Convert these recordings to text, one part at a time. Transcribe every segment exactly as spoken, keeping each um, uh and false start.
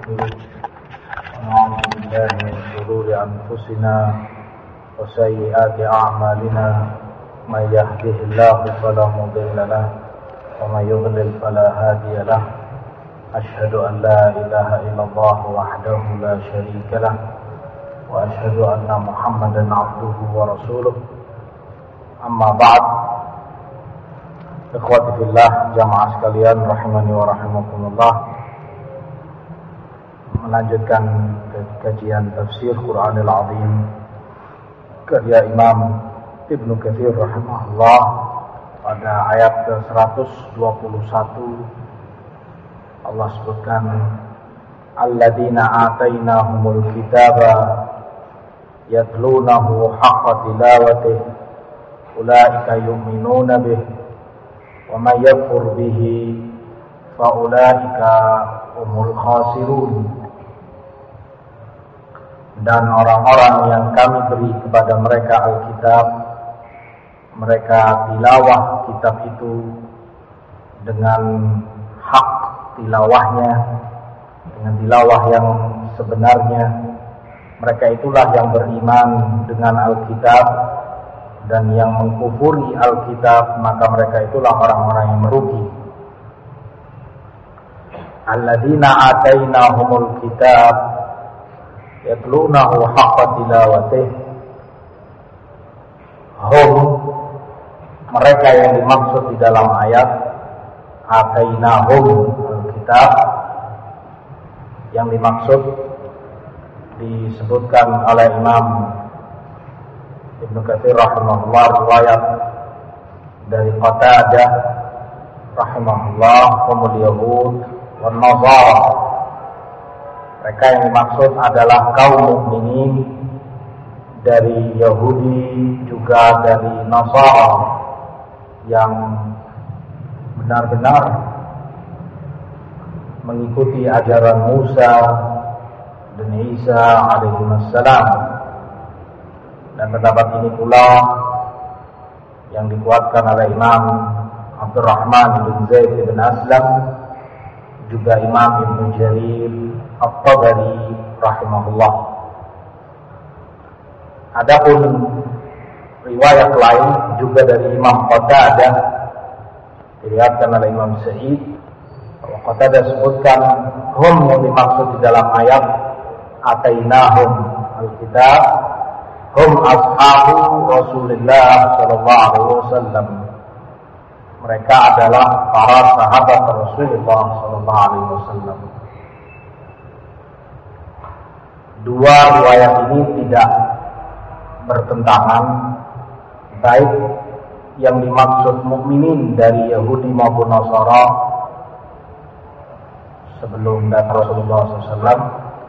ونعوذ بالله من شرور أنفسنا وسيئات أعمالنا من يهده الله فلا مضل له ومن يضلل فلا هادي له أشهد أن لا إله إلا الله وحده لا شريك له وأشهد أن محمدا عبده ورسوله أما بعد. Ikhwati fillah, jamaah sekalian rahimani wa rahimakumullah. Melanjutkan kajian tafsir Quranil Azim karya Imam Ibnu Katsir rahimahullah pada ayat ke seratus dua puluh satu. Allah sebutkan alladzina atainahumul kitaba yatlunahu haqqa tilawatihi ulaika yu'minuna bihi wa may yakfur bihi fa ulaika humul khasirun. Dan orang-orang yang kami beri kepada mereka Alkitab, mereka tilawah kitab itu dengan hak tilawahnya, dengan tilawah yang sebenarnya. Mereka itulah yang beriman dengan Alkitab, dan yang mengkufuri Alkitab, maka mereka itulah orang-orang yang merugi. Alladzina atainahumul kitab yatlunahu haqqa tilawatihi. Hum, mereka yang dimaksud di dalam ayat atainahum al-kitab, yang dimaksud disebutkan oleh Imam Ibnu Katsir rahimahullah, riwayat dari Qatadah rahimahullah, humul yahud wan nazara. Mereka yang dimaksud adalah kaum mukminin dari Yahudi juga dari Nasara yang benar-benar mengikuti ajaran Musa dan Isa alaihissalam. Dan pendapat ini pula yang dikuatkan oleh Imam Abdurrahman bin Zaid bin Aslam, juga Imam Ibnu Jarir At-Tabari rahimahullah. Adapun riwayat lain juga dari Imam Qatadah, diriwayatkan oleh Imam Sa'id. Qatadah sebutkan hum yang dimaksud di dalam ayat atainahum al-kitab hum ashabu Rasulullah sallallahu alaihi wasallam. Mereka adalah para sahabat Rasulullah sallallahu alaihi wasallam. Dua riwayat ini tidak bertentangan, baik yang dimaksud mukminin dari Yahudi maupun Nasara sebelum datang Rasulullah sallallahu alaihi wasallam,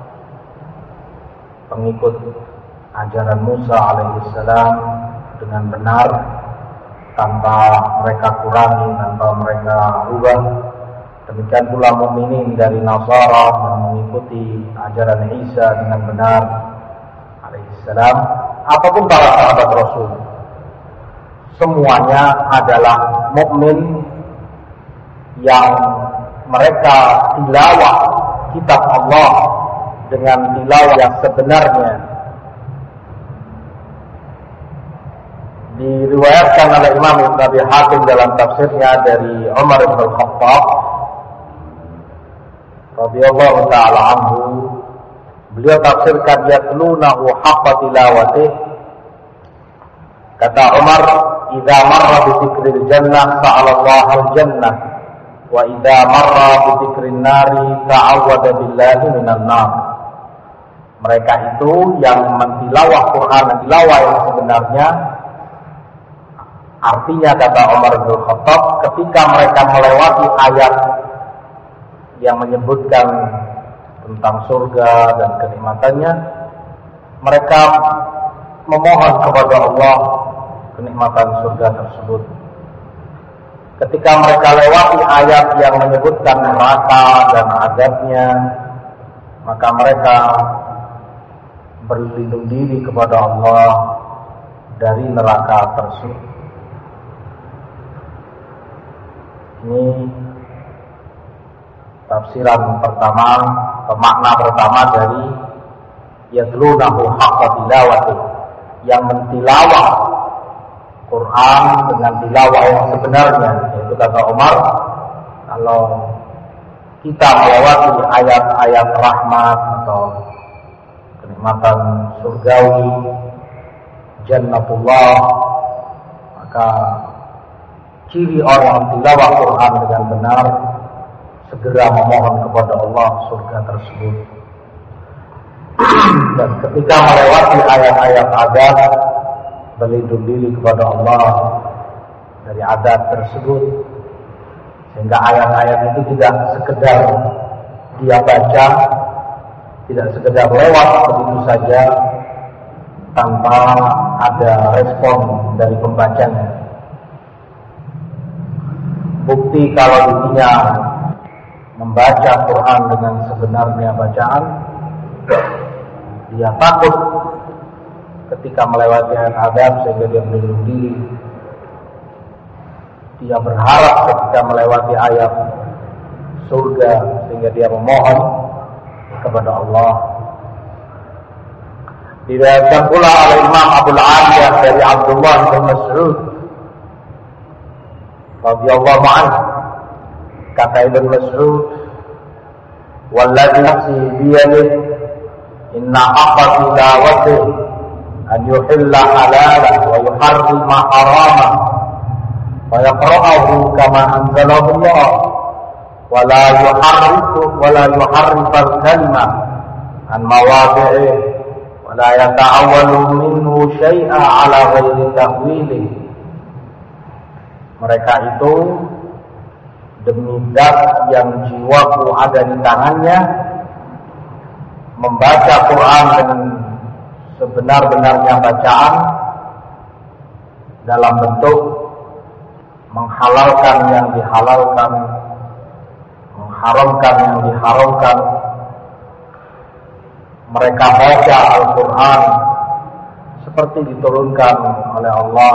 pengikut ajaran Musa alaihissalam dengan benar, tanpa mereka kurangi, tanpa mereka rubah. Demikian pula mukminin dari Nasara yang mengikuti ajaran Isa dengan benar alaihissalam, apapun para sahabat Rasul, semuanya adalah mukmin yang mereka tilawah kitab Allah dengan tilawah yang sebenarnya. Diriwayatkan oleh Imam Ibnu Abi Hatim dalam tafsirnya dari Umar bin Khattab radhiyallahu ta'ala anhu, beliau tafsirkan yatlunahu haqqa tilawatihi. Kata Umar, idza marra bi dzikril jannah sa'ala Allah al-jannah wa idza marra bi dzikrin nari ta'awwada billahi minan nar. Mereka itu yang mentilawah Quran, tilawah yang sebenarnya. Artinya, kata Umar bin Khattab, ketika mereka melewati ayat yang menyebutkan tentang surga dan kenikmatannya, mereka memohon kepada Allah kenikmatan surga tersebut. Ketika mereka lewati ayat yang menyebutkan neraka dan azabnya, maka mereka berlindung diri kepada Allah dari neraka tersebut. Ini tafsiran pertama, pemakna pertama dari yatlunahu haqqa tilawati, yang mentilawah Quran dengan tilawah yang sebenarnya, yaitu kata Umar, kalau kita melewati ayat-ayat rahmat atau kenikmatan surgawi, jannatullah, maka ciri orang tilawah Quran dengan benar segera memohon kepada Allah surga tersebut. Dan ketika melewati ayat-ayat adab, berlindung diri kepada Allah dari adab tersebut, sehingga ayat-ayat itu tidak sekedar dia baca, tidak sekedar lewat begitu saja tanpa ada respon dari pembacanya. Bukti kalau dirinya membaca Quran dengan sebenarnya bacaan, dia takut ketika melewati ayat adab sehingga dia berlindung diri. Dia berharap ketika melewati ayat surga sehingga dia memohon kepada Allah. Diriwayatkan pula oleh Imam Abu Aliyah dari Abdullah bin Mas'ud radhiyallahu anhu, kata Ibn Mas'ud, "Walladzi nafsi biyadihi inna haqqa tilawati an yuhilla halalan wa yuharrima haraman wa yaqra'ahu kama anzalahu Allah wa la yuharrifu wa la yuharrifu al-kalima an mawadi'ihi wa la yata'awwalu minhu syai'a ala ghairi ta'wili." Mereka itu demi zat yang jiwaku ada di tangannya, membaca Quran dengan sebenar-benarnya bacaan dalam bentuk menghalalkan yang dihalalkan, mengharamkan yang diharamkan. Mereka baca Al-Quran seperti diturunkan oleh Allah.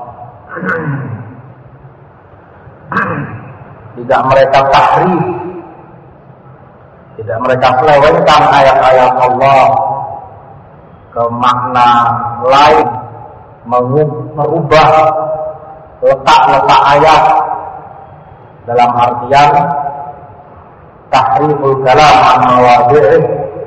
Tidak mereka tahrif, tidak mereka selewengkan ayat-ayat Allah ke makna lain, merubah letak-letak ayat dalam artian tahriful kalam an mawadhi'ih,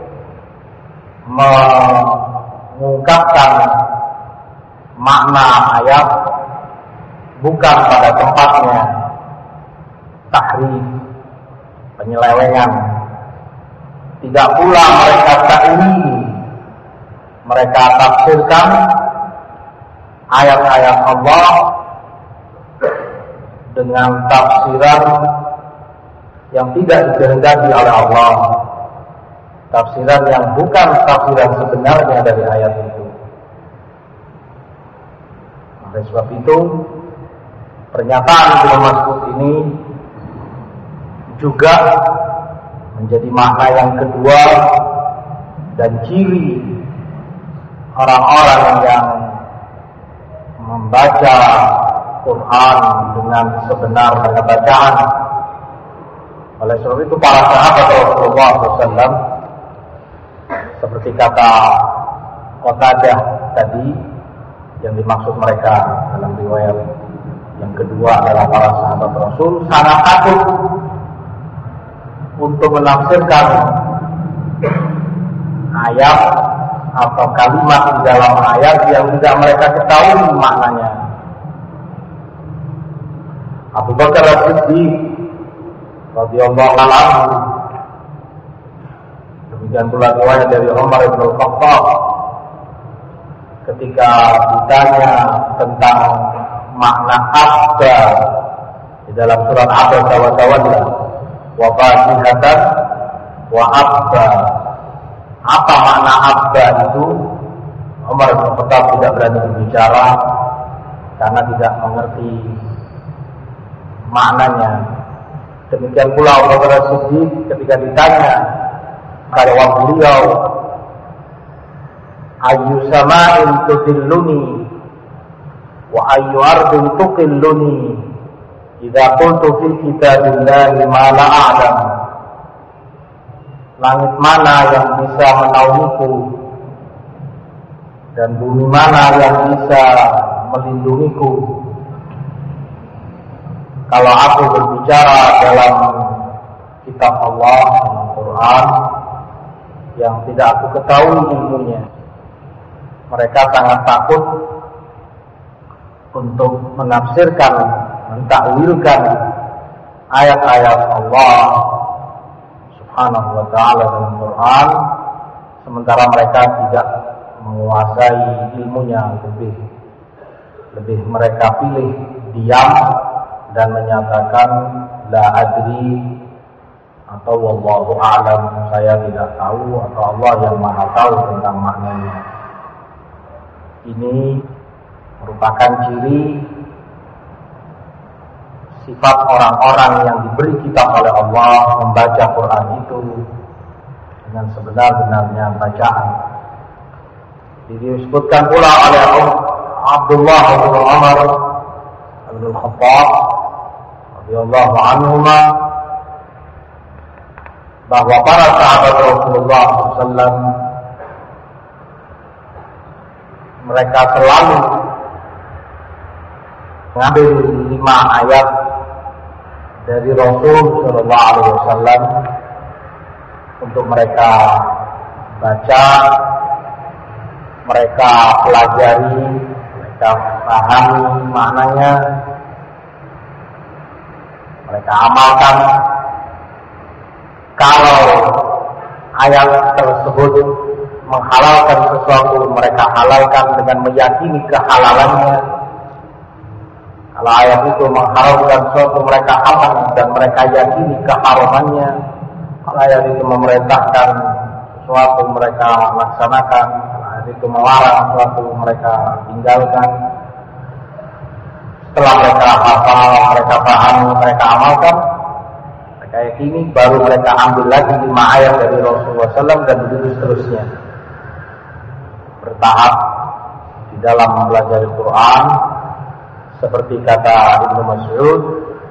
mengungkapkan makna ayat bukan pada tempatnya, tahrif, penyelewengan. Tidak pula mereka ta'wil, mereka tafsirkan ayat-ayat Allah dengan tafsiran yang tidak dikehendaki oleh Allah, tafsiran yang bukan tafsiran sebenarnya dari ayat itu. Oleh sebab itu, pernyataan Ibnu Mas'ud ini juga menjadi makna yang kedua dan ciri orang-orang yang membaca Quran dengan sebenar dengan bacaan. Oleh sebab itu para sahabat Rasulullah shallallahu alaihi wasallam, seperti kata Qatadah tadi, yang dimaksud mereka dalam riwayat yang kedua adalah para sahabat Rasul, sangat takut untuk menafsirkan ayat atau kalimat di dalam ayat yang tidak mereka ketahui maknanya. Abu Bakar As-Siddiq radhiyallahu anhu, demikian pula riwayat dari Umar bin Khattab, ketika ditanya tentang makna abda di dalam surat Abasa wa Tawalla wa fatihatan wa abda, apa makna abda itu, Umar bin Khattab tidak berani berbicara karena tidak mengerti maknanya. Demikian pula Abu Bakar As-Siddiq ketika ditanya karyawan beliau, ayyu sama'in tudilluni wa ayyu ardin tuqilluni idza qultu fi kitabillahi ma la a'lam langit mana yang bisa menaungiku dan bumi mana yang bisa melindungiku kalau aku berbicara dalam kitab Allah, Al-Quran, yang tidak aku ketahui ilmunya. Mereka sangat takut untuk menafsirkan, mentakwilkan ayat-ayat Allah Subhanahu wa ta'ala dalam Quran, sementara mereka tidak menguasai ilmunya. Lebih lebih mereka pilih diam dan menyatakan la adri atau wallahu a'lam, saya tidak tahu, atau Allah yang maha tahu tentang maknanya. Ini merupakan ciri sifat orang-orang yang diberi kitab oleh Allah membaca Quran itu dengan sebenar-benarnya bacaan. Disebutkan pula oleh Abdullah bin Umar bin Khattab radhiyallahu anhuma bahwa para sahabat Rasulullah shallallahu alaihi wasallam mereka selalu mengambil lima ayat dari Rasul Shallallahu Alaihi Wasallam untuk mereka baca, mereka pelajari, mereka pahami maknanya, mereka amalkan. Kalau ayat tersebut menghalalkan sesuatu, mereka halalkan dengan meyakini kehalalannya. Kalau ayat itu mengharamkan sesuatu, mereka haram dan mereka yakini keharamannya. Kalau ayat itu memerintahkan sesuatu, mereka laksanakan. Kalau ayat itu melarang sesuatu, mereka tinggalkan. Setelah mereka hafal, mereka pahami, mereka amalkan, mereka yakini, baru mereka ambil lagi lima ayat dari Rasulullah shallallahu alaihi wasallam dan begitu seterusnya. Bertahap di dalam belajar Al-Quran, seperti kata Ibnu Mas'ud,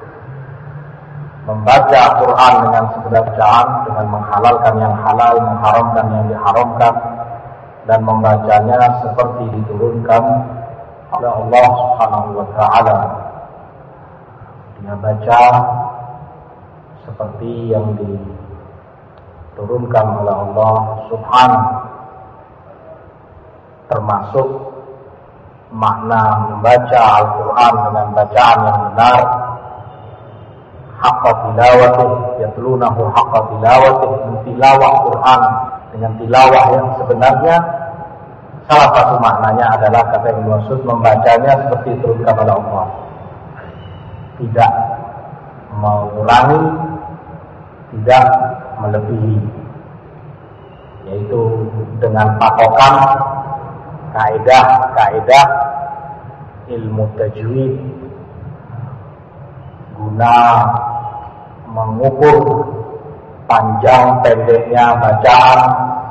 membaca Al-Quran dengan sebenar bacaan, dengan menghalalkan yang halal, mengharamkan yang diharamkan, dan membacanya seperti diturunkan oleh Allah Subhanahu wa ta'ala. Dia baca seperti yang diturunkan oleh Allah Subhanahu, termasuk makna membaca Al-Quran dengan bacaan yang benar, haqqa tilawatih, yatlunahu haqqa tilawatih, tilawah Quran dengan tilawah yang sebenarnya. Salah satu maknanya adalah, kata Ibnu Mas'ud, membacanya seperti diturunkan oleh Allah, tidak mengurangi, tidak melebihi, yaitu dengan patokan kaidah-kaidah ilmu tajwid guna mengukur panjang pendeknya bacaan,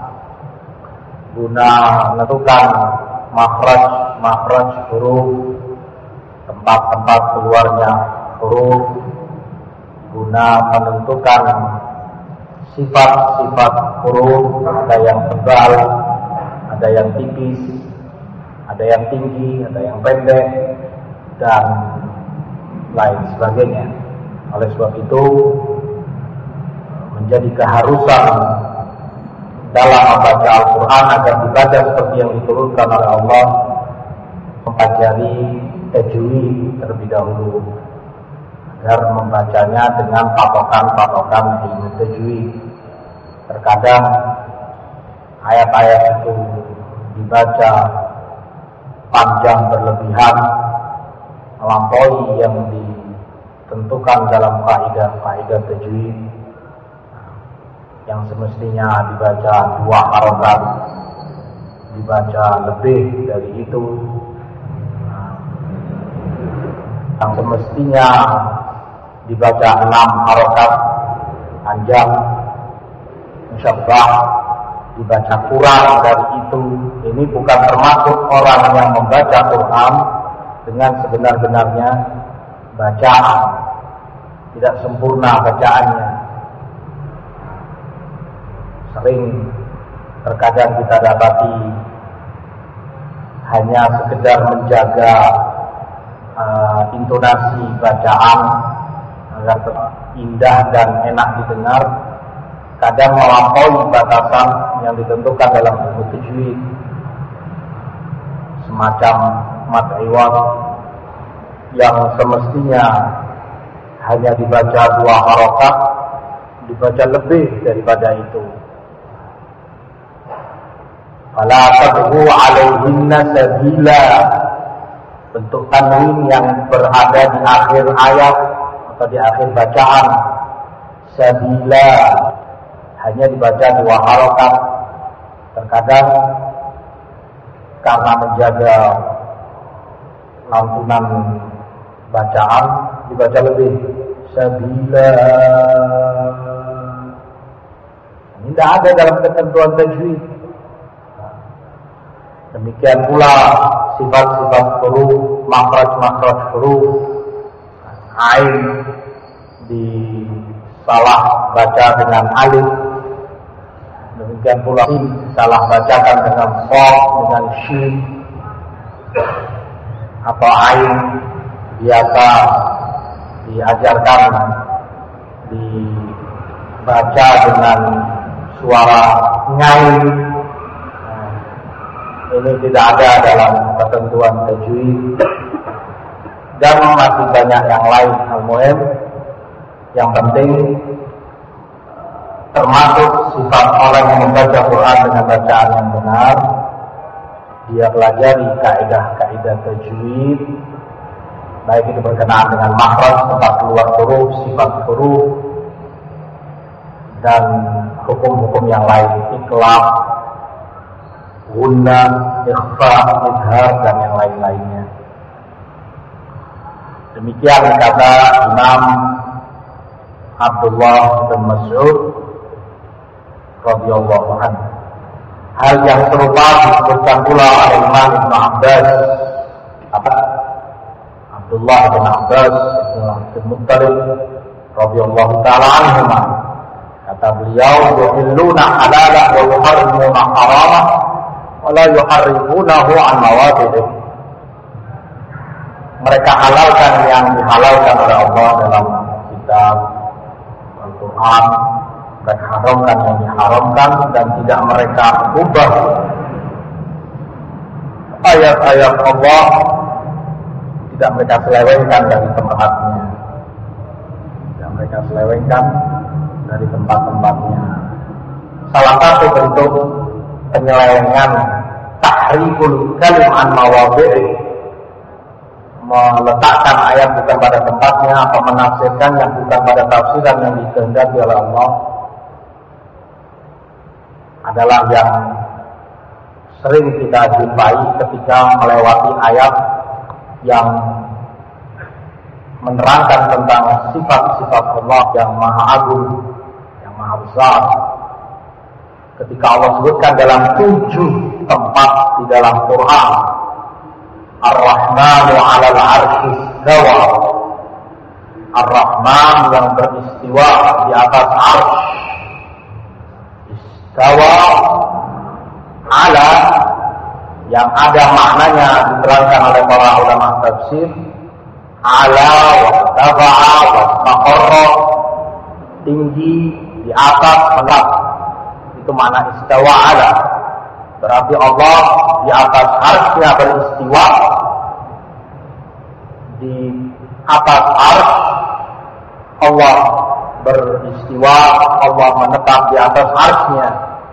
guna menentukan makhraj-makhraj huruf, tempat-tempat keluarnya huruf, guna menentukan sifat-sifat huruf, ada yang tebal, ada yang tipis, ada yang tinggi, ada yang pendek, dan lain sebagainya. Oleh sebab itu, menjadi keharusan dalam membaca Al-Quran agar dibaca seperti yang diturunkan oleh Allah, mempelajari tajwid terlebih dahulu, agar membacanya dengan patokan-patokan ilmu tajwid. Terkadang ayat-ayat itu dibaca panjang berlebihan, melampaui yang ditentukan dalam kaidah-kaidah tajwid, yang semestinya dibaca dua harokat, dibaca lebih dari itu, yang semestinya dibaca enam harokat panjang, musyabbah, dibaca kurang dari itu. Ini bukan termasuk orang yang membaca Quran dengan sebenar-benarnya bacaan, tidak sempurna bacaannya. sering terkadang kita dapati hanya sekedar menjaga uh, intonasi bacaan agar indah dan enak didengar, kadang melampaui batasan yang ditentukan dalam buku tajwid, semacam mad iwad yang semestinya hanya dibaca dua harokat, dibaca lebih daripada itu. Fala tabghu alaihinna sabila, bentuk tanwin yang berada di akhir ayat atau di akhir bacaan. Sabila hanya dibaca dua harokat. Terkadang karena menjaga lantunan bacaan dibaca lebih. Sabila ini tidak ada dalam ketentuan tajwid. Demikian pula sifat-sifat huruf, makhraj-makhraj huruf, ain disalah baca dengan alif, demikian pula sin salah bacakan dengan fa, dengan shin, atau ain biasa diajarkan dibaca dengan suara ngain. Ini tidak ada dalam ketentuan tajwid, dan masih banyak yang lain. Al-muhim, yang penting termasuk sifat orang yang membaca Quran dengan bacaan yang benar, dia pelajari kaidah-kaidah tajwid, baik itu berkenaan dengan makhraj, tempat keluar huruf, sifat huruf, dan hukum-hukum yang lain, iqlab, gunna, ikhfa, idhar, dan yang lain-lainnya. Demikian kata Imam Abdullah bin Mas'ud radhiyallahu anhu. Hal yang serupa disebutkan pula oleh Imam Ibn Abbas. Apa? Abdullah bin Abbas bin Muttalib radhiyallahu ta'ala anhuma. Kata beliau, yuhilluna halalah wa yuharrimuna haramah wa la yuharrimunahu an mawadi'ih. Mereka halalkan yang dihalalkan oleh Allah dalam kitab Al-Quran, mereka haramkan yang diharamkan, dan tidak mereka ubah ayat-ayat Allah, tidak mereka selewengkan dari tempatnya, tidak mereka selewengkan dari tempat-tempatnya. Salah satu bentuk penyelewengan tahriful kalim an mawadhi'i, meletakkan ayat bukan pada tempatnya atau menafsirkan yang bukan pada tafsiran yang dikehendaki oleh Allah, adalah yang sering kita jumpai ketika melewati ayat yang menerangkan tentang sifat-sifat Allah yang maha agung, yang maha besar. Ketika Allah sebutkan dalam tujuh tempat di dalam Quran, Ar-Rahmanu 'alal 'arsy istawa, Ar-Rahman yang beristiwa di atas arsy, istawa, ala yang ada maknanya diterangkan oleh para ulama tafsir, ala wa taba'a wa taqarra, tinggi, di atas, menetap. Itu makna istawa ala. Berarti Allah di atas arsy-Nya beristiwa, di atas arsy Allah beristiwa, Allah menetap di atas arsy-Nya.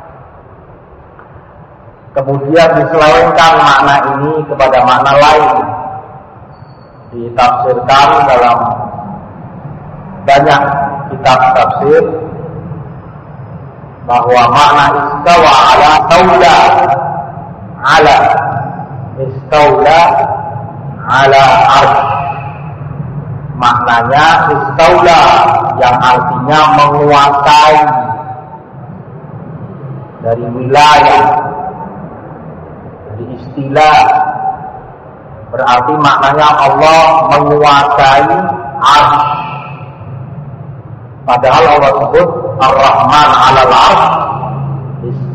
Kemudian diselewengkan makna ini kepada makna lain, ditafsirkan dalam banyak kitab tafsir bahwa makna istawa ala taula, ala istaula ala arsy, maknanya istaula yang artinya menguasai dari wilayah, dari istilah, berarti maknanya Allah menguasai arsy. Padahal Allah sebut Ar-Rahman 'alal 'arsy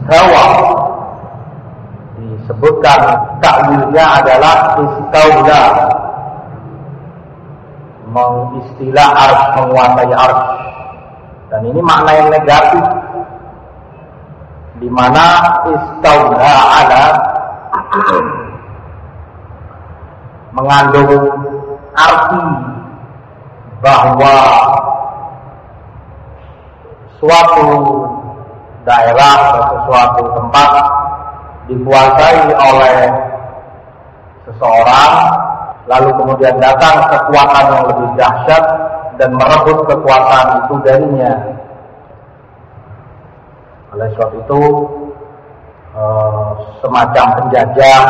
istawa. Disebutkan takwilnya adalah istaula, mengistilah arsy, menguasai arsy. Dan ini makna yang negatif, di mana istaula ala mengandung arti bahwa suatu daerah atau suatu tempat dikuasai oleh seseorang, lalu kemudian datang kekuatan yang lebih dahsyat dan merebut kekuasaan itu darinya. Oleh sebab itu eh, semacam penjajah,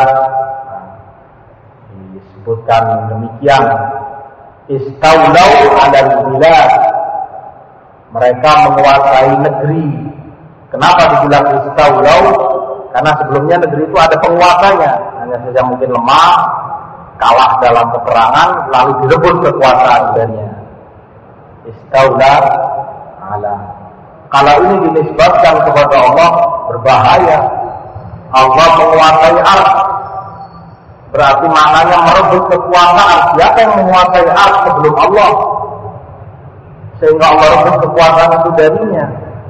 disebutkan demikian, istaulau alal bilad, mereka menguasai negeri. Kenapa dibilang istaulau? Karena sebelumnya negeri itu ada penguasanya, hanya saja mungkin lemah, kalah dalam peperangan, lalu direbut kekuasaan darinya. Istaula ala. Kalau ini dinisbatkan kepada Allah, berbahaya. Allah menguasai arsy, berarti maknanya merebut kekuasaan. Siapa yang menguasai arsy sebelum Allah, sehingga Allah rebut kekuasaan itu darinya?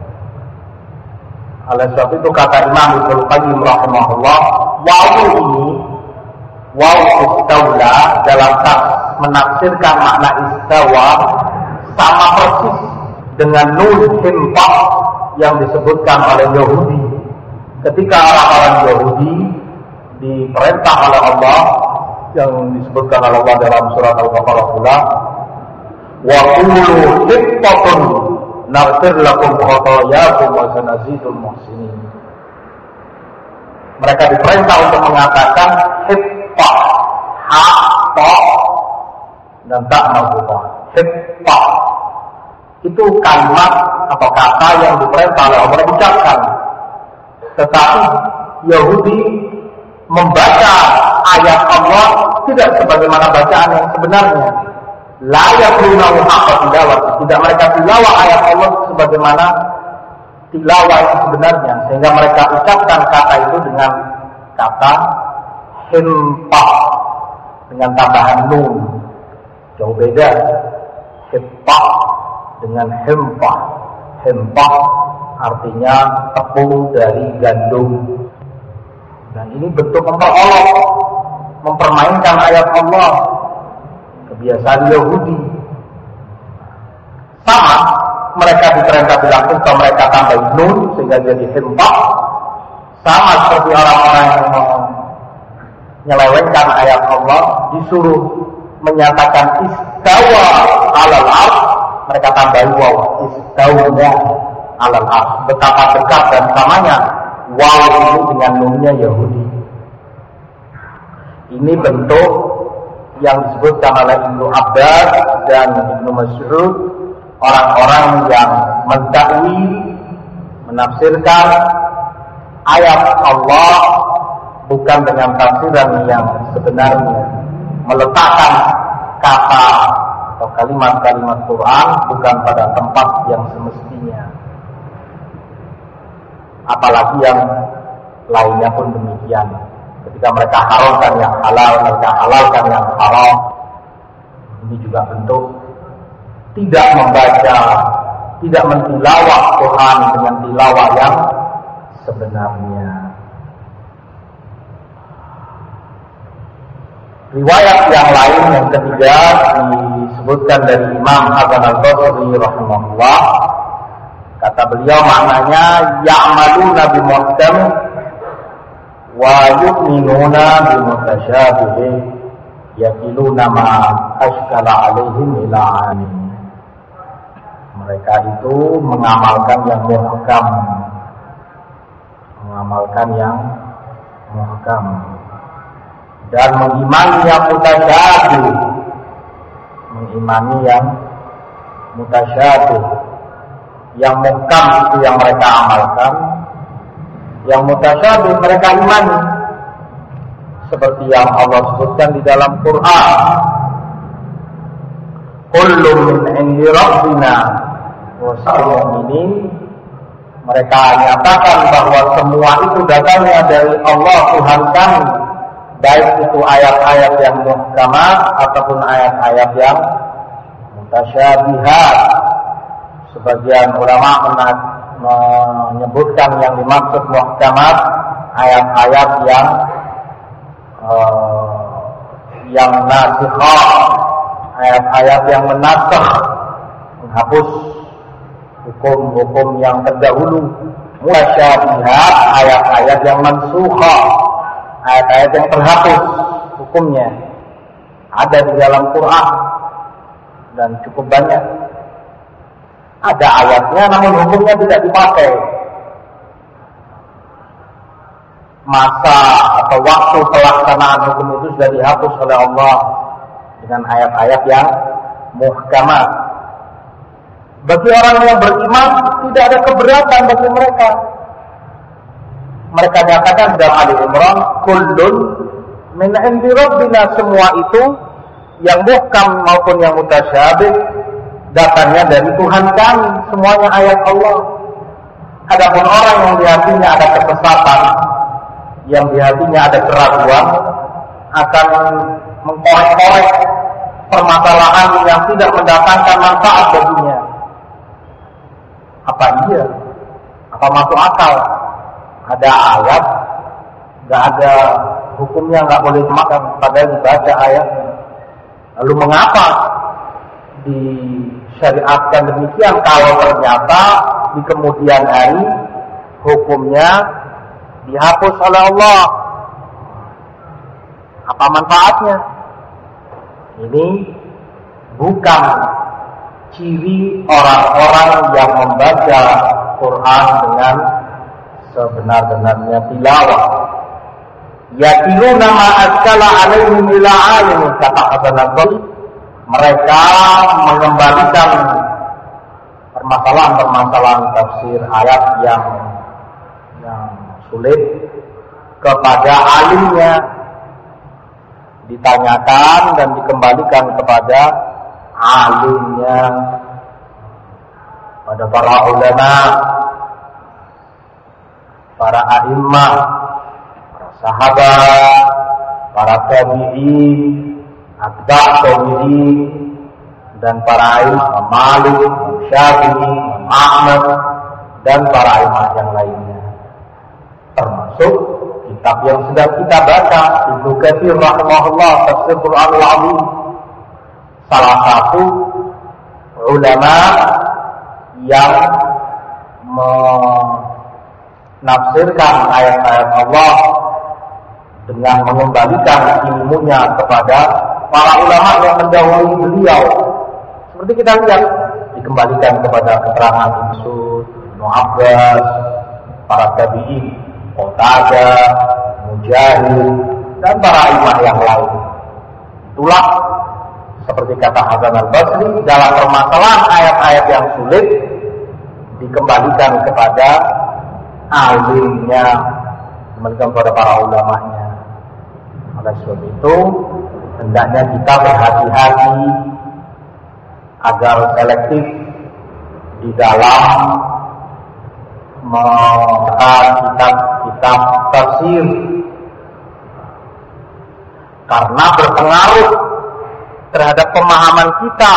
Oleh sebab itu kata Imam Ibnu Qayyim rahimahullah, wawu ini, wawu istaula dalam menafsirkan makna istawa sama persis dengan nun himpah yang disebutkan oleh Yahudi. Ketika orang-orang Yahudi diperintah oleh Allah, yang disebutkan oleh Allah dalam surat Al-Baqarah pula, wa qulu hiqqatun naghfir lakum khotoyakum wa sanazidul muhsinin. Mereka diperintah untuk mengatakan hiqqah, ha, ta, dan tak mabutah. Hiqqah itu kalimat atau kata yang diperintah oleh Allah diucapkan. Tetapi Yahudi membaca ayat Allah tidak sebagaimana bacaan yang sebenarnya. La yaqulunahu haqqa tilawati, tidak mereka tilawah ayat Allah sebagaimana tilawah yang sebenarnya, sehingga mereka ucapkan kata itu dengan kata himpah dengan tambahan nun. Jauh beda himpah dengan himpah. Himpah artinya tepung dari gandum. Dan ini bentuk memperolok, mempermainkan ayat Allah, kebiasaan Yahudi. Sama, mereka diperintah bilang kalau mereka tambah nun sehingga jadi himpah. Sama seperti orang-orang yang menyelewengkan ayat Allah, disuruh menyatakan istawa alal arsy, mereka tambah waw, istawanya alal arsy. Betapa dekat dan samanya waw ini dengan nunnya Yahudi. Ini bentuk yang disebutkan oleh Ibnu Abbas dan Ibnu Mas'ud, orang-orang yang mendakwi, menafsirkan ayat Allah bukan dengan tafsiran yang sebenarnya, meletakkan kata atau kalimat-kalimat Quran bukan pada tempat yang semestinya. Apalagi yang lainnya pun demikian. Ketika mereka haramkan yang halal, mereka halalkan yang haram. Ini juga bentuk tidak membaca, tidak mentilawah Quran dengan tilawah yang sebenarnya. Riwayat yang lain yang ketiga disebutkan dari Imam Hasan al-Basri rahimahullah. Kata beliau maknanya ya'maluna bi muhkam wa yu'minuna bi mutasyabih yakiluna ma ashkala alaihim ila amin. Mereka itu mengamalkan yang muhkam, mengamalkan yang muhkam, dan mengimani yang mutasyabih, mengimani yang mutasyabih. Yang muhkam itu yang mereka amalkan, yang mutasyabih mereka imani, seperti yang Allah sebutkan di dalam Quran, kullu min indi rabbina wa sa'il mu'minin Mereka nyatakan bahwa semua itu datangnya dari Allah Tuhan kami, baik itu ayat-ayat yang muhkamat ataupun ayat-ayat yang mutasyabihat. Sebagian ulama menyebutkan yang dimaksud muhkamat ayat-ayat yang uh, yang nasikhah, ayat-ayat yang menasakh, menghapus hukum-hukum yang terdahulu. Mutasyabihat ayat-ayat yang mansukhah, ayat-ayat yang terhapus hukumnya, ada di dalam Quran dan cukup banyak. Ada ayatnya namun hukumnya tidak dipakai. Masa atau waktu pelaksanaan hukum itu sudah dihapus oleh Allah dengan ayat-ayat yang muhkamat. Bagi orang yang beriman tidak ada keberatan bagi mereka. Mereka nyatakan dalam Ali Imran, kullun min indi rabbina, semua itu yang muhkam maupun yang mutasyabih datangnya dari Tuhan kami, semuanya ayat Allah. Adapun orang yang di hatinya ada kesesatan, yang di hatinya ada keraguan, akan mengkorek-korek permasalahan yang tidak mendatangkan manfaat baginya. Apa iya? Apa masuk akal? Ada ayat, nggak ada hukumnya, nggak boleh dimakan, padahal dibaca ayatnya. Lalu mengapa disyariatkan demikian kalau ternyata di kemudian hari hukumnya dihapus oleh Allah? Apa manfaatnya? Ini bukan ciri orang-orang yang membaca Quran dengan sebenar-benarnya tilawah. Yatiluna ma askala alaihim ila alim, kata Hasan al-Basri. Mereka mengembalikan permasalahan-permasalahan tafsir ayat yang yang sulit kepada alimnya, ditanyakan dan dikembalikan kepada alimnya, pada para ulama, para a'immah, para sahabat, para tabi'in, atba' tabi'in, dan para imam Malik, Syafi'i, Ahmad, dan para imam yang lainnya. Termasuk kitab yang sedang kita baca, Ibnu Katsir rahimahullah, Tafsir Qur'anul Azim, salah satu ulama yang menafsirkan ayat-ayat Allah dengan mengembalikan ilmunya kepada para ulama yang mendahului beliau. Seperti kita lihat, dikembalikan kepada keterangan Ibnu Mas'ud, Ibnu Abbas, para tabi'in, Qatadah, Mujahid, dan para imam yang lain. Itulah seperti kata Hasan al-Basri, dalam permasalahan ayat-ayat yang sulit dikembalikan kepada alimnya, dikembalikan kepada para ulamanya. Oleh sebab itu, hendaknya kita berhati-hati agar selektif di dalam membaca kitab-kitab tafsir, karena berpengaruh terhadap pemahaman kita.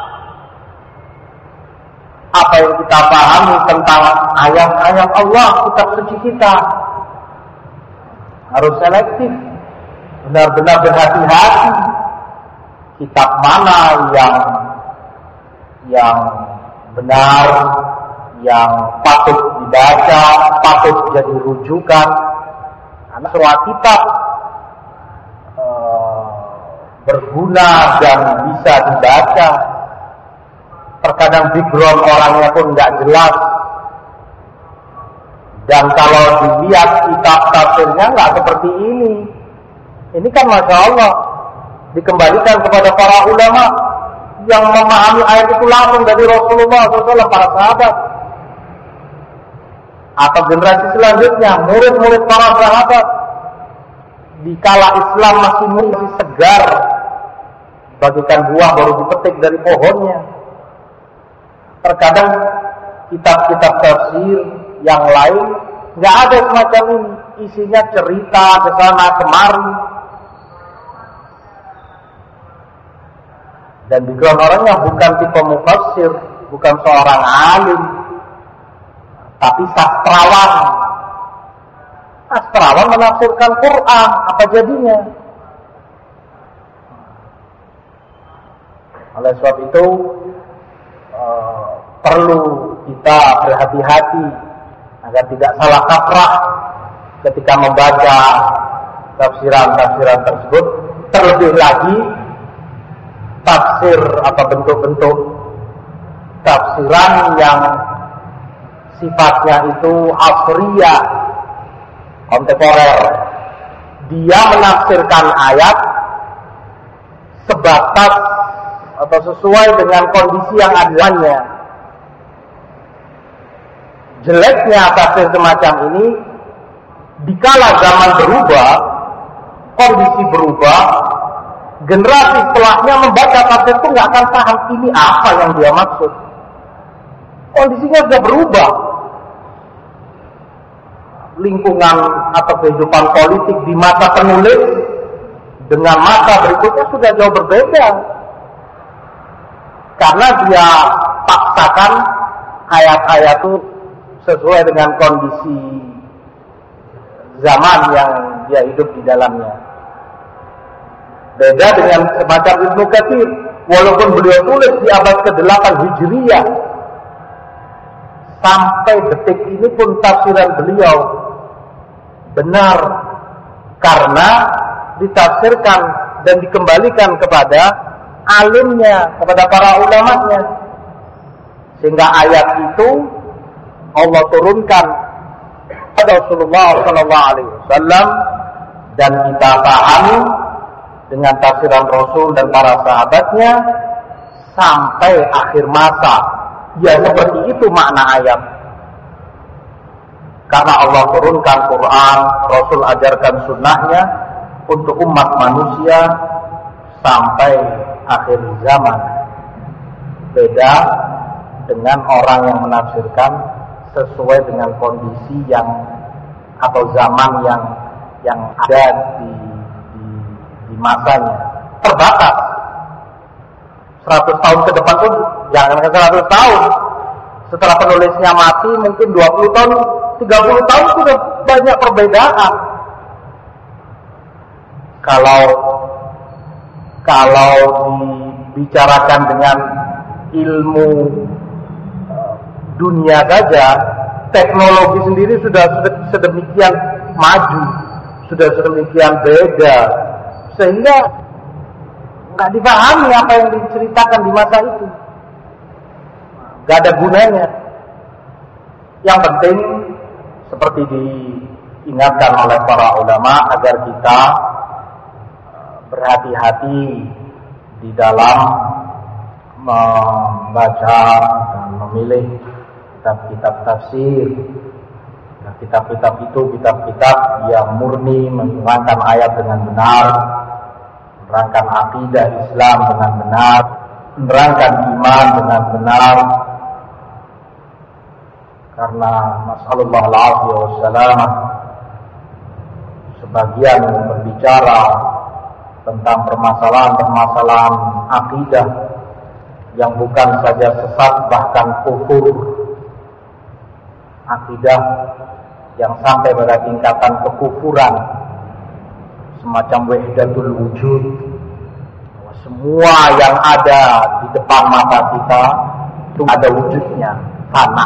Apa yang kita pahami tentang ayat-ayat Allah, kitab suci kita, harus selektif, benar-benar berhati-hati. Kitab mana yang yang benar, yang patut dibaca, patut jadi rujukan. Karena semua kitab e, berguna dan bisa dibaca. Terkadang background orangnya pun nggak jelas. Dan kalau dilihat kitab tafsirnya nggak seperti ini. Ini kan Masya Allah dikembalikan kepada para ulama yang memahami ayat itu langsung dari Rasulullah shallallahu alaihi wasallam, para sahabat, atau generasi selanjutnya, murid-murid para sahabat. Dikala Islam masih masih segar, bagikan buah baru dipetik dari pohonnya. Terkadang kitab-kitab tafsir yang lain nggak ada semacam ini, isinya cerita kesana kemari. Dan background orangnya bukan tipe mufassir, bukan seorang alim, tapi sastrawan. Sastrawan menafsirkan Quran, apa jadinya? Oleh sebab itu uh, perlu kita berhati-hati agar tidak salah kaprah ketika membaca tafsiran-tafsiran tersebut. Terlebih lagi tafsir atau bentuk-bentuk tafsiran yang sifatnya itu asriyah, kontemporer. Dia menafsirkan ayat sebatas atau sesuai dengan kondisi yang adanya. Jeleknya tafsir semacam ini, dikala zaman berubah, kondisi berubah, generasi setelahnya membaca tafsir itu nggak akan paham ini apa yang dia maksud. Kondisinya sudah berubah. Lingkungan atau kehidupan politik di masa penulis dengan masa berikutnya sudah jauh berbeda. Karena dia paksakan ayat-ayat itu sesuai dengan kondisi zaman yang dia hidup di dalamnya. Beda dengan semacam Ibnu Katsir, walaupun beliau tulis di abad kedelapan Hijriyah, sampai detik ini pun tafsiran beliau benar karena ditafsirkan dan dikembalikan kepada alimnya, kepada para ulamanya. Sehingga ayat itu Allah turunkan kepada Rasulullah sallallahu alaihi wasallam dan kita pahami dengan tafsiran Rasul dan para sahabatnya sampai akhir masa. Ya, seperti itu makna ayat. Karena Allah turunkan Quran, Rasul ajarkan sunnahnya untuk umat manusia sampai akhir zaman. Beda dengan orang yang menafsirkan sesuai dengan kondisi yang atau zaman yang yang ada di di, di masanya. Terbatas. seratus tahun ke depan pun jangan ke seratus tahun. Setelah penulisnya mati mungkin dua puluh tahun, tiga puluh tahun sudah banyak perbedaan. Kalau kalau dibicarakan dengan ilmu dunia saja, teknologi sendiri sudah sedemikian maju, sudah sedemikian beda, sehingga nggak dipahami apa yang diceritakan di masa itu, nggak ada gunanya. Yang penting seperti diingatkan oleh para ulama agar kita berhati-hati di dalam membaca dan memilih kitab-kitab tafsir. Nah, kitab-kitab itu kitab-kitab yang murni menerangkan ayat dengan benar, menerangkan akidah Islam dengan benar, menerangkan iman dengan benar. Karena nasallallahu alaihi wasallam sebagian berbicara tentang permasalahan-permasalahan akidah yang bukan saja sesat bahkan kufur, akidah yang sampai pada tingkatan kekufuran, semacam wahdatul wujud. Semua yang ada di depan mata kita itu ada wujudnya, fana.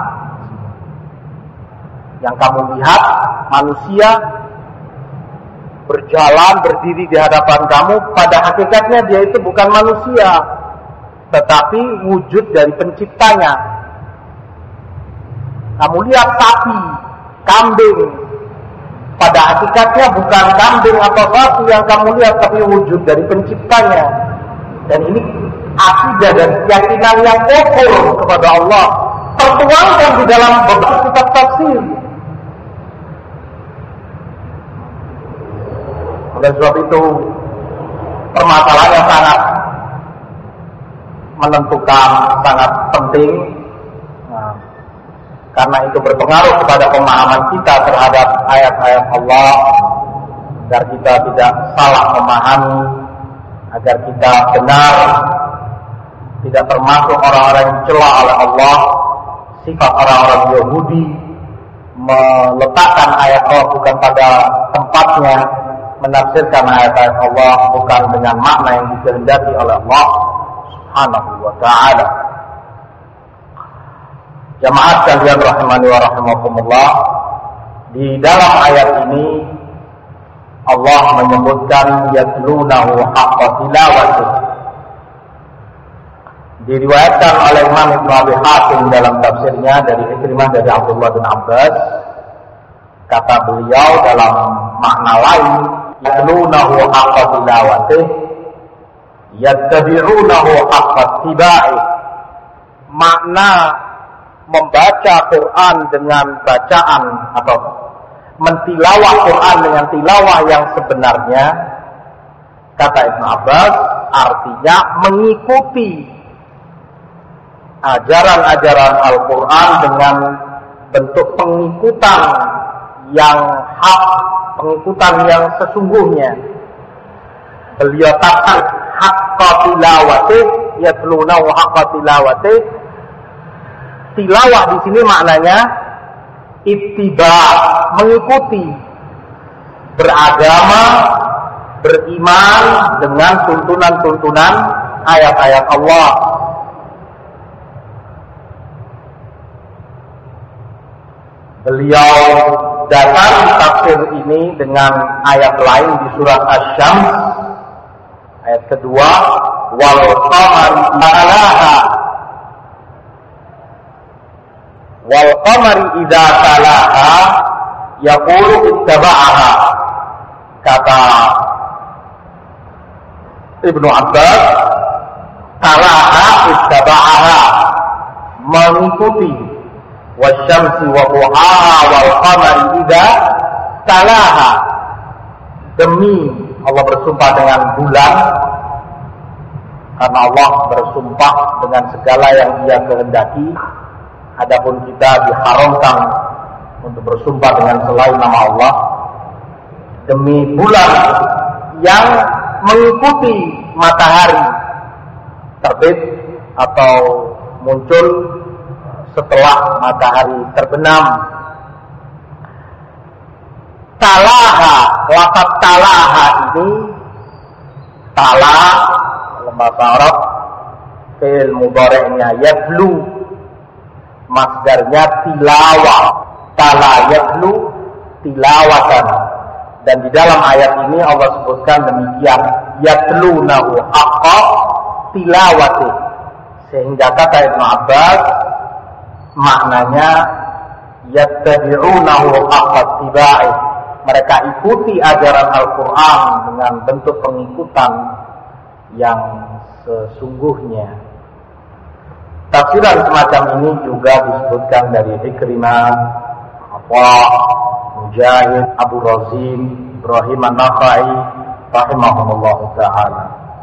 Yang kamu lihat manusia berjalan, berdiri di hadapan kamu, pada hakikatnya dia itu bukan manusia, tetapi wujud dari penciptanya. Kamu lihat sapi, kambing, pada hakikatnya bukan kambing atau sapi yang kamu lihat, tapi wujud dari penciptanya. Dan ini akidah dan keyakinan yang kokoh kepada Allah, tertuangkan di dalam beberapa kitab tafsir. Oleh sebab itu permasalahan yang sangat menentukan, sangat penting. Nah, karena itu berpengaruh kepada pemahaman kita terhadap ayat-ayat Allah, agar kita tidak salah memahami, agar kita benar, tidak termasuk orang-orang yang dicela oleh Allah, sifat orang-orang Yahudi meletakkan ayat Allah bukan pada tempatnya, menafsirkan ayat-ayat Allah bukan dengan makna yang dikehendaki oleh Allah Subhanahu wa ta'ala. Jamaah sekalian rahimani wa rahimakumullah, di dalam ayat ini Allah menyebutkan yatlunahu haqqa tilawatih. Diriwayatkan oleh Imam Ibnu Abi Hatim dalam tafsirnya dari Ikrimah dari Abdullah bin Abbas, kata beliau dalam makna lain, yatlunahu haqqa tilawatih yattabi'unahu haqqa tibai. Makna membaca Quran dengan bacaan atau mentilawah Quran dengan tilawah yang sebenarnya, kata Ibnu Abbas, artinya mengikuti ajaran-ajaran Al-Quran dengan bentuk pengikutan yang hak, pengikutan yang sesungguhnya. Beliau katakan haqqa tilawatih, yatlunahu haqqa tilawatih. Tilawah di sini maknanya ittiba, mengikuti, beragama, beriman dengan tuntunan-tuntunan ayat-ayat Allah. Beliau datang tafsir ini dengan ayat lain di surat Asy-Syams, ayat kedua, wal qamari talaha wal qamari idza talaha yaqulu ittaba'aha. Kata Ibnu Abbas, talaha ittaba'aha, mengikuti, wasyamsi wa duhaha wal qamari idza talaha, demi Allah bersumpah dengan bulan, karena Allah bersumpah dengan segala yang Dia kehendaki. Adapun kita diharamkan untuk bersumpah dengan selain nama Allah. Demi bulan yang mengikuti matahari terbit atau muncul setelah matahari terbenam. Talaha, lafaz talaha ini, tala dalam bahasa Arab fi'il mudhari'nya yatlu, masdarnya tilawah, tala yatlu tilawatan. Dan di dalam ayat ini Allah sebutkan demikian, yatlunahu haqqa tilawatih, sehingga kata Ibnu Abbas maknanya yattabi'unahu haqqa tibai, mereka ikuti ajaran Al-Quran dengan bentuk pengikutan yang sesungguhnya. Tafsiran semacam ini juga disebutkan dari Ikrimah, Atha, Mujahid, Abu Razim, Ibrahim An-Nakhai rahimahumullah ta'ala.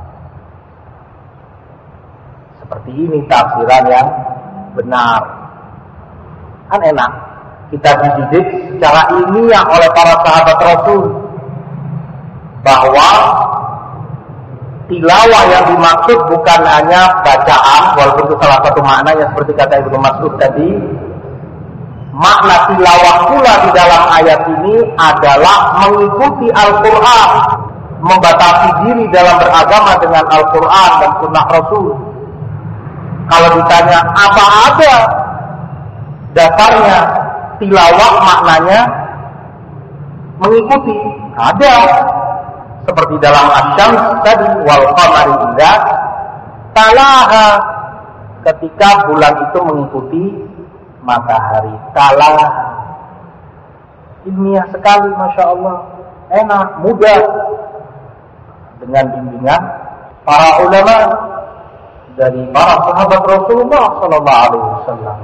Seperti ini tafsiran yang benar. Kan enak kita dididik secara ilmiah oleh para sahabat Rasul bahwa tilawah yang dimaksud bukan hanya bacaan, walaupun itu salah satu maknanya seperti kata Ibnu Mas'ud tadi. Makna tilawah pula di dalam ayat ini adalah mengikuti Al-Quran, membatasi diri dalam beragama dengan Al-Quran dan Sunnah Rasul. Kalau ditanya apa ada dasarnya tilawah, maknanya mengikuti, ada. Seperti dalam Asy-Syams tadi, wal qamari idza talaha, ketika bulan itu mengikuti matahari. Talaha, ilmiah sekali, masya Allah, enak, mudah, dengan bimbingan para ulama dari para sahabat Rasulullah Sallallahu Alaihi Wasallam.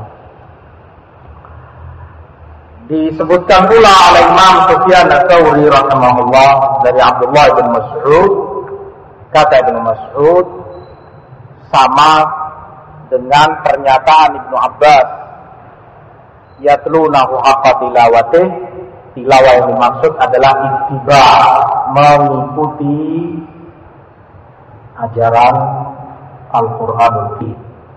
Disebutkan pula oleh Imam Sufyan Ats-Tsauri rahimahullah dari Abdullah bin Mas'ud, kata Ibnu Mas'ud sama dengan pernyataan Ibnu Abbas, yatlunahu haqqa tilawatih. Tilawah yang dimaksud adalah ittiba, mengikuti ajaran Al-Qur'anul Karim.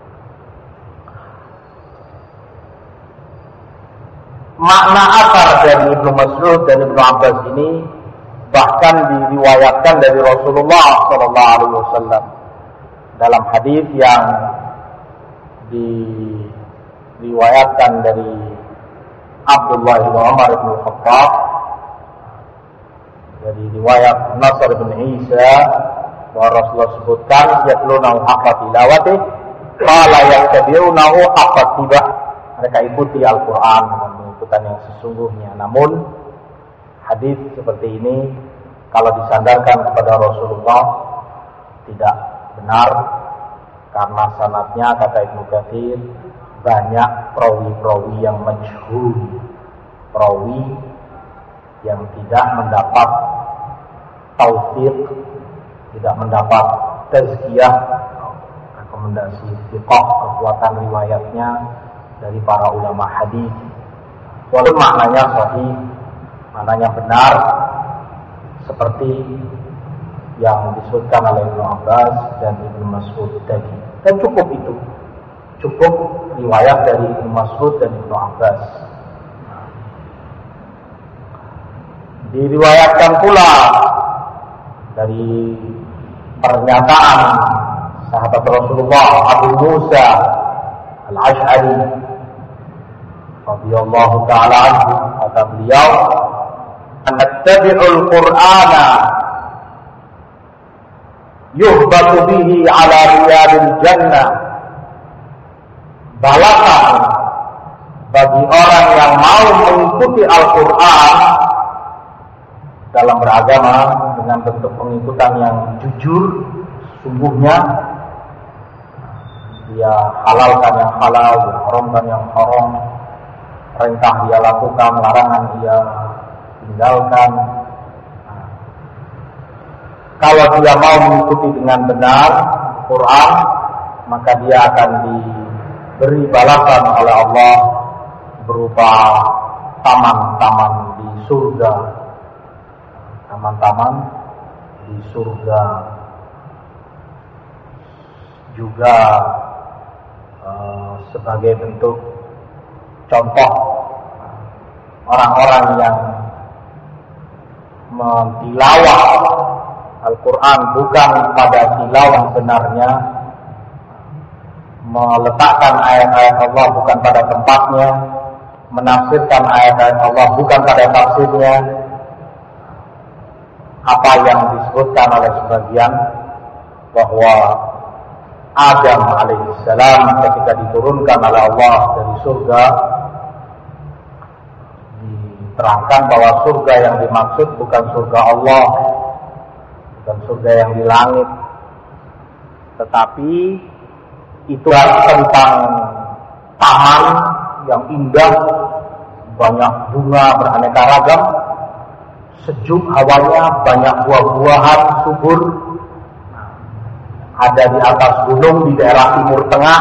Makna asar dari Ibnu Mas'ud dan Ibnu Abbas ini bahkan diriwayatkan dari Rasulullah sallallahu alaihi wasallam dalam hadis yang diriwayatkan dari Abdullah bin Umar bin Khattab, dari riwayat Nasr bin Isa, bahwa Rasulullah sebutkan yatluna haqqa tilawatih qala yattabi'unahu haqqa tibah, mereka ikuti Al-Qur'an dengan pengikutan yang sesungguhnya. Namun hadis seperti ini kalau disandarkan kepada Rasulullah tidak benar, karena sanadnya kata Ibnu Katsir banyak perawi-perawi yang majhul, perawi yang tidak mendapat taufiq, tidak mendapat tazkiyah, rekomendasi fiqh, kekuatan riwayatnya dari para ulama hadis. Walaupun maknanya sahih, maknanya benar, seperti yang disebutkan oleh Ibnu Abbas dan Ibnu Mas'ud tadi. Dan cukup itu, cukup riwayat dari Ibnu Mas'ud dan Ibnu Abbas. Diriwayatkan pula dari pernyataan sahabat Rasulullah Abu Musa Al-Ash'ari radhiyallahu ta'ala anhu, kata beliau, "Nattabi'ul Qur'ana yuhbatu bihi ala riyadil jannah." Balasan bagi orang yang mau mengikuti Al-Qur'an dalam beragama dengan bentuk pengikutan yang jujur, sungguhnya dia halalkan yang halal, dia haramkan yang haram, perintah dia lakukan, larangan dia tinggalkan. Kalau dia mau mengikuti dengan benar Quran, maka dia akan diberi balasan oleh Allah berupa taman-taman di surga, taman-taman di surga. Juga uh, sebagai bentuk contoh orang-orang yang mentilawah Al-Quran bukan pada tilawah benarnya, meletakkan ayat-ayat Allah bukan pada tempatnya, menafsirkan ayat-ayat Allah bukan pada tafsirnya, apa yang disebutkan oleh sebagian bahwa Adam alaihissalam ketika diturunkan oleh Allah dari surga, diterangkan bahwa surga yang dimaksud bukan surga Allah, bukan surga yang di langit, tetapi itu tentang taman yang indah, banyak bunga beraneka ragam, sejuk hawanya, banyak buah-buahan subur, ada di atas gunung di daerah Timur Tengah.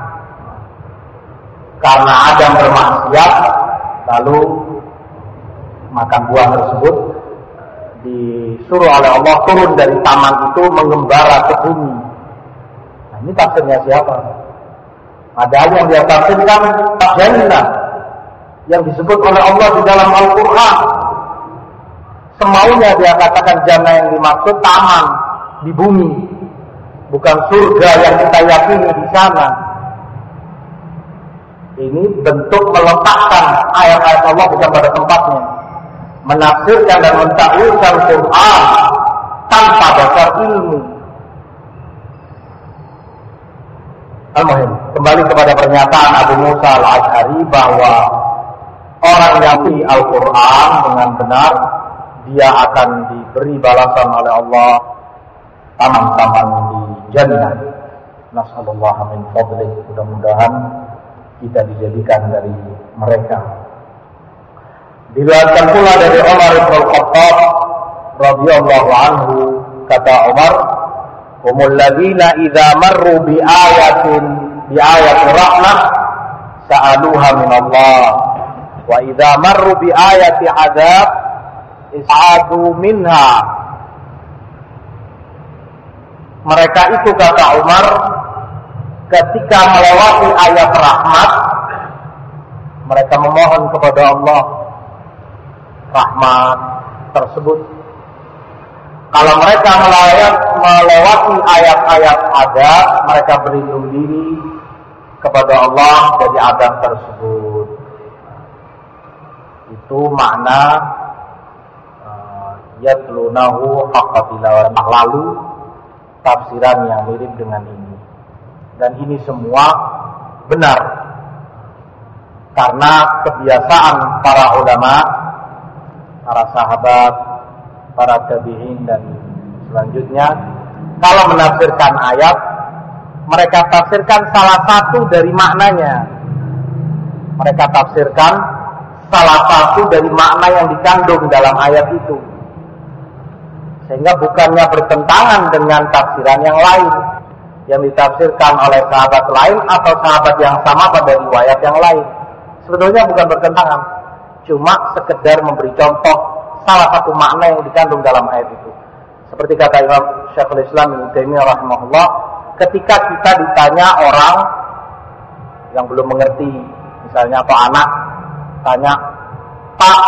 Karena Adam bermaksiat, lalu makan buah tersebut, disuruh oleh Allah turun dari taman itu mengembara ke bumi. Nah, ini tafsirnya siapa? Padahal yang dia tafsirkan jannah yang disebut oleh Allah di dalam Al-Quran. Semaunya dia katakan jannah yang dimaksud taman di bumi, bukan surga yang kita yakini di sana. Ini bentuk meletakkan ayat-ayat Allah bukan pada tempatnya, menafsirkan dan mentakwilkan Quran tanpa dasar ilmu. Al-Muhim, kembali kepada pernyataan Abu Musa Al-Ash'ari bahwa orang yang di Al-Quran dengan benar, dia akan diberi balasan oleh Allah taman-taman di jannah. Nasallallahu min fadlih, mudah-mudahan kita dijadikan dari mereka. Diriwayatkan pula dari Umar bin Khattab radhiyallahu anhu, kata Umar, humul ladina idza marru bi ayatin bi ayati rahmah sa'aluha min Allah Wa idza marru bi ayati adzab is'adu minha. Mereka itu, kata Umar, ketika melewati ayat rahmat, mereka memohon kepada Allah rahmat tersebut. Kalau mereka melewati ayat-ayat azab, mereka berlindung diri kepada Allah dari azab tersebut. Itu makna uh, yatlunahu haqqa tilawatih. Lalu tafsiran yang mirip dengan ini. Dan ini semua benar karena kebiasaan para ulama, para sahabat, para tabi'in dan selanjutnya, kalau menafsirkan ayat, mereka tafsirkan salah satu dari maknanya. Mereka tafsirkan salah satu dari makna yang dikandung dalam ayat itu, sehingga bukannya bertentangan dengan tafsiran yang lain yang ditafsirkan oleh sahabat lain atau sahabat yang sama pada riwayat yang lain. Sebetulnya bukan bertentangan, cuma sekedar memberi contoh salah satu makna yang dikandung dalam ayat itu. Seperti kata Imam Syekhul Islam Ibnu Taimiyah rahimahullah, ketika kita ditanya orang yang belum mengerti, misalnya atau anak tanya, "Pak,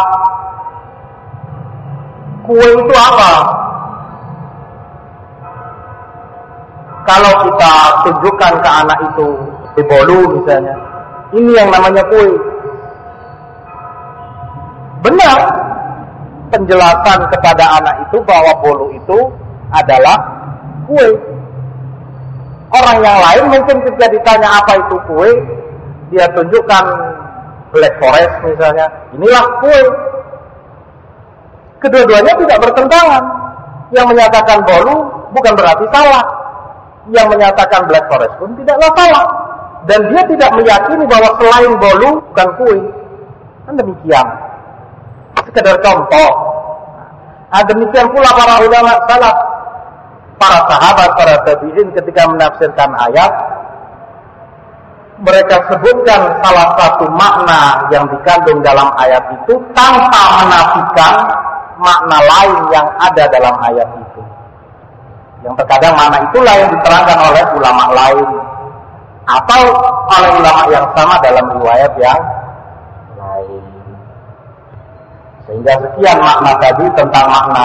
kue itu apa?" Kalau kita tunjukkan ke anak itu di bolu misalnya, ini yang namanya kue. Benar penjelasan kepada anak itu bahwa bolu itu adalah kue. Orang yang lain mungkin ketika ditanya apa itu kue, dia tunjukkan Black Forest misalnya, inilah kue. Kedua-duanya tidak bertentangan. Yang menyatakan bolu bukan berarti salah, yang menyatakan Black Forest pun tidaklah salah. Dan dia tidak meyakini bahwa selain bolu bukan kue. Kan demikian. Sekedar contoh. Nah, demikian pula para ulama salaf, para sahabat, para tabi'in ketika menafsirkan ayat, mereka sebutkan salah satu makna yang dikandung dalam ayat itu tanpa menafikan makna lain yang ada dalam ayat itu. Yang terkadang makna itulah yang diterangkan oleh ulama lain atau oleh ulama yang sama dalam riwayat yang lain. Sehingga sekian makna tadi tentang makna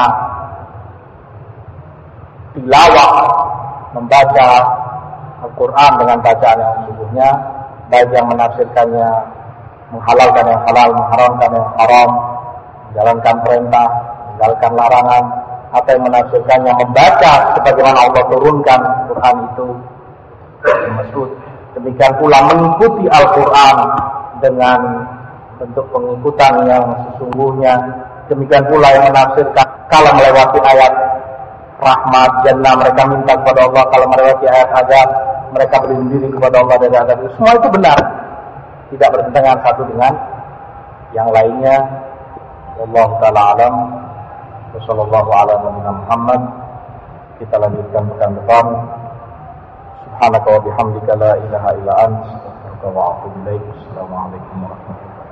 tilawah, membaca Al-Quran dengan bacaan yang sesungguhnya, baik yang menafsirkannya menghalalkan yang halal, mengharamkan yang haram, menjalankan perintah, meninggalkan larangan, atau yang menafsirkannya membaca sebagaimana Allah turunkan Quran itu. Maksud demikian pula mengikuti Al-Quran dengan bentuk pengikutan yang sesungguhnya. Demikian pula yang menafsirkan kalau melewati ayat rahmat, jannah, mereka minta kepada Allah. Kalau melewati ayat azab, mereka berlindung diri kepada Allah dari azab. Semua itu benar, tidak bertentangan satu dengan yang lainnya. Wallahu ta'ala alam. Wassallallahu ala nabiyina Muhammad. Kita lanjutkan pekan depan. Subhanaka wa bihamdika la ilaha illa anta astaghfiruka wa atubu ilaik. Assalamualaikum warahmatullahi wabarakatuh.